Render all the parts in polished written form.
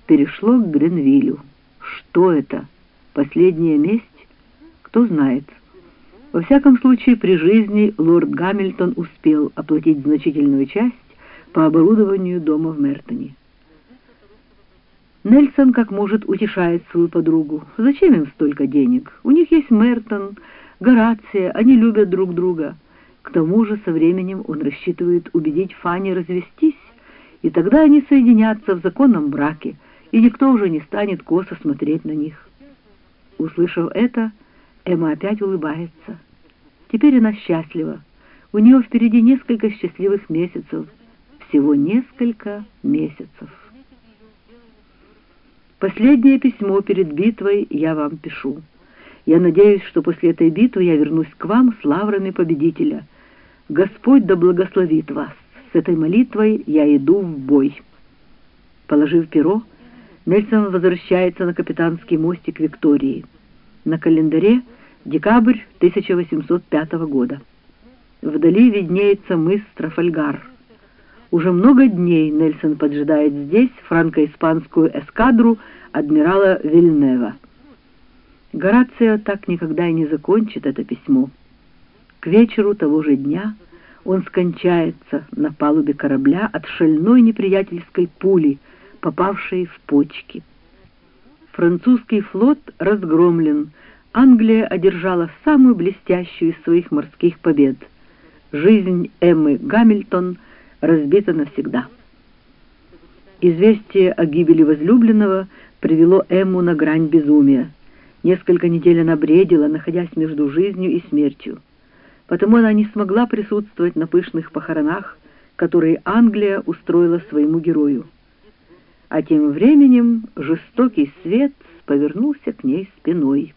перешло к Гренвиллю. Что это? Последняя месть? Кто знает. Во всяком случае, при жизни лорд Гамильтон успел оплатить значительную часть по оборудованию дома в Мертоне. Нельсон как может утешает свою подругу. Зачем им столько денег? У них есть Мертон, Горация, они любят друг друга. К тому же со временем он рассчитывает убедить Фанни развестись, и тогда они соединятся в законном браке, и никто уже не станет косо смотреть на них. Услышав это, Эмма опять улыбается. Теперь она счастлива. У нее впереди несколько счастливых месяцев. Всего несколько месяцев. Последнее письмо перед битвой я вам пишу. Я надеюсь, что после этой битвы я вернусь к вам с лаврами победителя. Господь да благословит вас. С этой молитвой я иду в бой. Положив перо, Нельсон возвращается на капитанский мостик Виктории. На календаре декабрь 1805 года. Вдали виднеется мыс Трафальгар. Уже много дней Нельсон поджидает здесь франко-испанскую эскадру адмирала Вильнева. Горацио так никогда и не закончит это письмо. К вечеру того же дня он скончается на палубе корабля от шальной неприятельской пули, попавшей в почки. Французский флот разгромлен. Англия одержала самую блестящую из своих морских побед. Жизнь Эммы Гамильтон разбита навсегда. Известие о гибели возлюбленного привело Эмму на грань безумия. Несколько недель она бредила, находясь между жизнью и смертью. Потому она не смогла присутствовать на пышных похоронах, которые Англия устроила своему герою. А тем временем жестокий свет повернулся к ней спиной.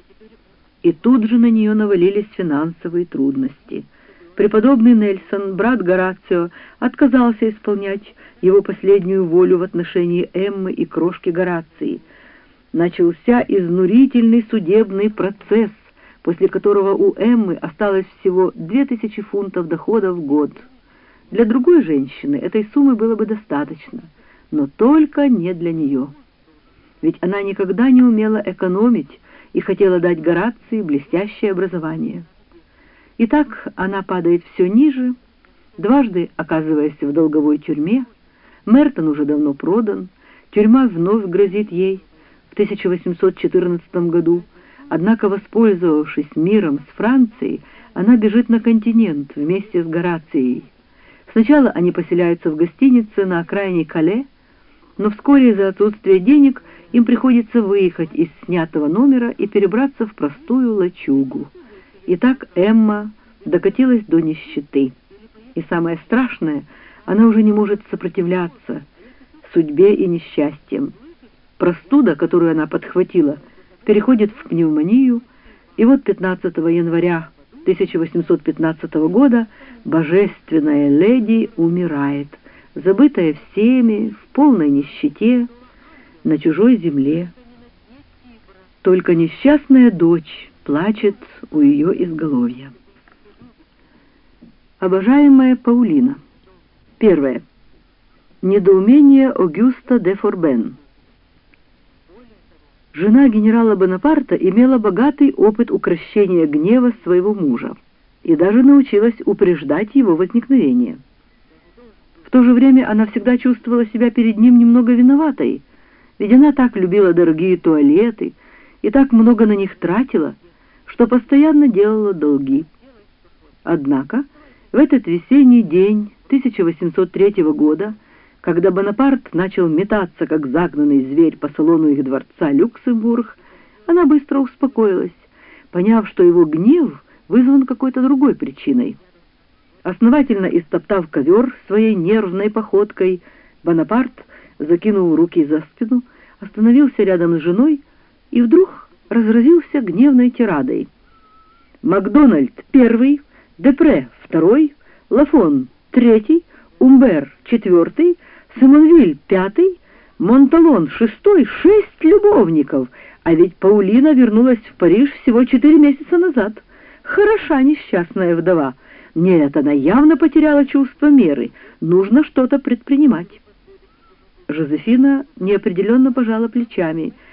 И тут же на нее навалились финансовые трудности. Преподобный Нельсон, брат Горацио, отказался исполнять его последнюю волю в отношении Эммы и крошки Горации. Начался изнурительный судебный процесс, после которого у Эммы осталось всего 2000 фунтов дохода в год. Для другой женщины этой суммы было бы достаточно, но только не для нее. Ведь она никогда не умела экономить и хотела дать Горации блестящее образование. Итак, она падает все ниже, дважды оказываясь в долговой тюрьме. Мертон уже давно продан, тюрьма вновь грозит ей в 1814 году, однако, воспользовавшись миром с Францией, она бежит на континент вместе с Горацией. Сначала они поселяются в гостинице на окраине Кале, но вскоре из-за отсутствия денег им приходится выехать из снятого номера и перебраться в простую лачугу. И так Эмма докатилась до нищеты. И самое страшное, она уже не может сопротивляться судьбе и несчастьям. Простуда, которую она подхватила, переходит в пневмонию, и вот 15 января 1815 года божественная леди умирает, забытая всеми, в полной нищете, на чужой земле. Только несчастная дочь плачет у ее изголовья. Обожаемая Паулина. Первое. Недоумение Огюста де Форбен. Жена генерала Бонапарта имела богатый опыт укрощения гнева своего мужа и даже научилась упреждать его возникновение. В то же время она всегда чувствовала себя перед ним немного виноватой, ведь она так любила дорогие туалеты и так много на них тратила, что постоянно делала долги. Однако в этот весенний день 1803 года, когда Бонапарт начал метаться, как загнанный зверь, по салону их дворца Люксембург, она быстро успокоилась, поняв, что его гнев вызван какой-то другой причиной. Основательно истоптав ковер своей нервной походкой, Бонапарт, закинув руки за спину, остановился рядом с женой и вдруг разразился гневной тирадой. Макдональд первый, Депре второй, Лафон третий, Умбер четвертый, Симонвиль пятый, Монталон шестой, 6 любовников, а ведь Паулина вернулась в Париж всего 4 месяца назад. Хороша несчастная вдова. Нет, она явно потеряла чувство меры. Нужно что-то предпринимать. Жозефина неопределенно пожала плечами